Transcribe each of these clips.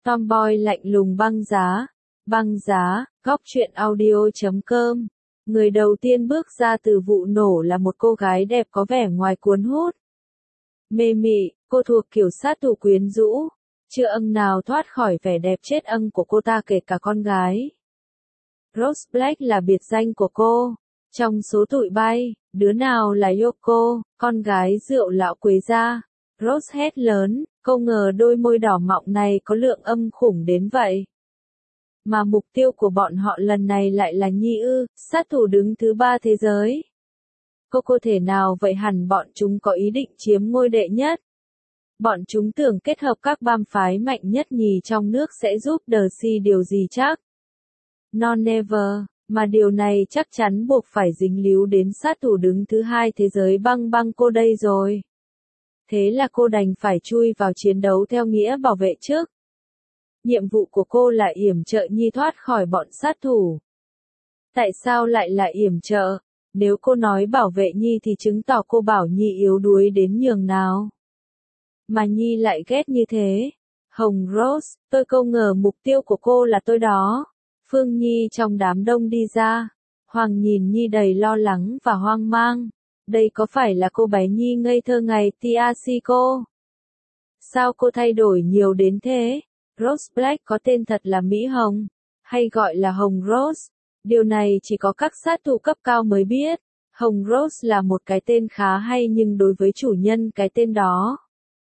Tomboy lạnh lùng băng giá, góc truyện audio.com. Người đầu tiên bước ra từ vụ nổ là một cô gái đẹp có vẻ ngoài cuốn hút. Mê mị, cô thuộc kiểu sát thủ quyến rũ, chưa âng nào thoát khỏi vẻ đẹp chết âng của cô ta kể cả con gái. Rose Black là biệt danh của cô. Trong số tụi bay, đứa nào là Yoko, con gái rượu lão quế gia? Rose hét lớn, không ngờ đôi môi đỏ mọng này có lượng âm khủng đến vậy. Mà mục tiêu của bọn họ lần này lại là Nhi ư, sát thủ đứng thứ 3 thế giới. Cô thể nào vậy? Hẳn bọn chúng có ý định chiếm ngôi đệ nhất. Bọn chúng tưởng kết hợp các bang phái mạnh nhất nhì trong nước sẽ giúp DC điều gì chắc? No never, mà điều này chắc chắn buộc phải dính líu đến sát thủ đứng thứ 2 thế giới băng cô đây rồi. Thế là cô đành phải chui vào chiến đấu theo nghĩa bảo vệ trước. Nhiệm vụ của cô là yểm trợ Nhi thoát khỏi bọn sát thủ. Tại sao lại là yểm trợ? Nếu cô nói bảo vệ Nhi thì chứng tỏ cô bảo Nhi yếu đuối đến nhường nào. Mà Nhi lại ghét như thế. Hồng Rose, tôi không ngờ mục tiêu của cô là tôi đó. Phương Nhi trong đám đông đi ra. Hoàng nhìn Nhi đầy lo lắng và hoang mang. Đây có phải là cô bé Nhi ngây thơ ngày Tiasico? Sao cô thay đổi nhiều đến thế? Rose Black có tên thật là Mỹ Hồng, hay gọi là Hồng Rose. Điều này chỉ có các sát thủ cấp cao mới biết. Hồng Rose là một cái tên khá hay nhưng đối với chủ nhân cái tên đó,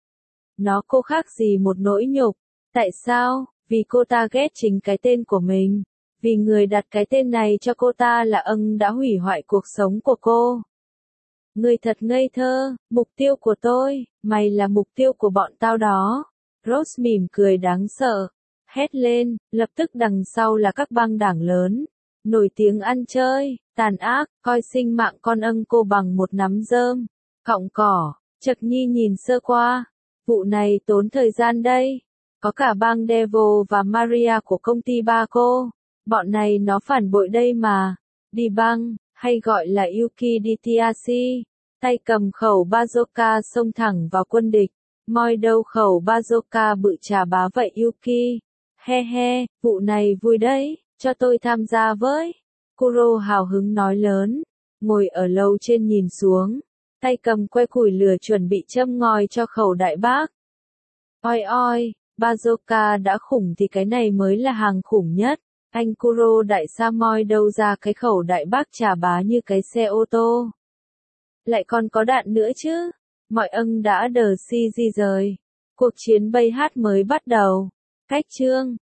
nó cô khác gì một nỗi nhục. Tại sao? Vì cô ta ghét chính cái tên của mình. Vì người đặt cái tên này cho cô ta là đã hủy hoại cuộc sống của cô. Người thật ngây thơ, mục tiêu của tôi, mày là mục tiêu của bọn tao đó. Rose mỉm cười đáng sợ, hét lên, lập tức đằng sau là các băng đảng lớn, nổi tiếng ăn chơi, tàn ác, coi sinh mạng con cô bằng một nắm rơm, cọng cỏ. Chợt Nhi nhìn sơ qua, vụ này tốn thời gian đây, có cả bang Devil và Maria của công ty ba cô, bọn này nó phản bội đây mà. Đi băng, hay gọi là Yuki Ditiasi, tay cầm khẩu bazooka xông thẳng vào quân địch. Moi đâu khẩu bazooka bự chà bá vậy Yuki. He he, vụ này vui đấy, cho tôi tham gia với. Kuro hào hứng nói lớn, ngồi ở lầu trên nhìn xuống, tay cầm que củi lửa chuẩn bị châm ngòi cho khẩu đại bác. Oi oi, bazooka đã khủng thì cái này mới là hàng khủng nhất. Anh Kuro đại sa moi đâu ra cái khẩu đại bác chà bá như cái xe ô tô. Lại còn có đạn nữa chứ. Mọi đã đờ si di rời. Cuộc chiến bay hát mới bắt đầu. Cách chương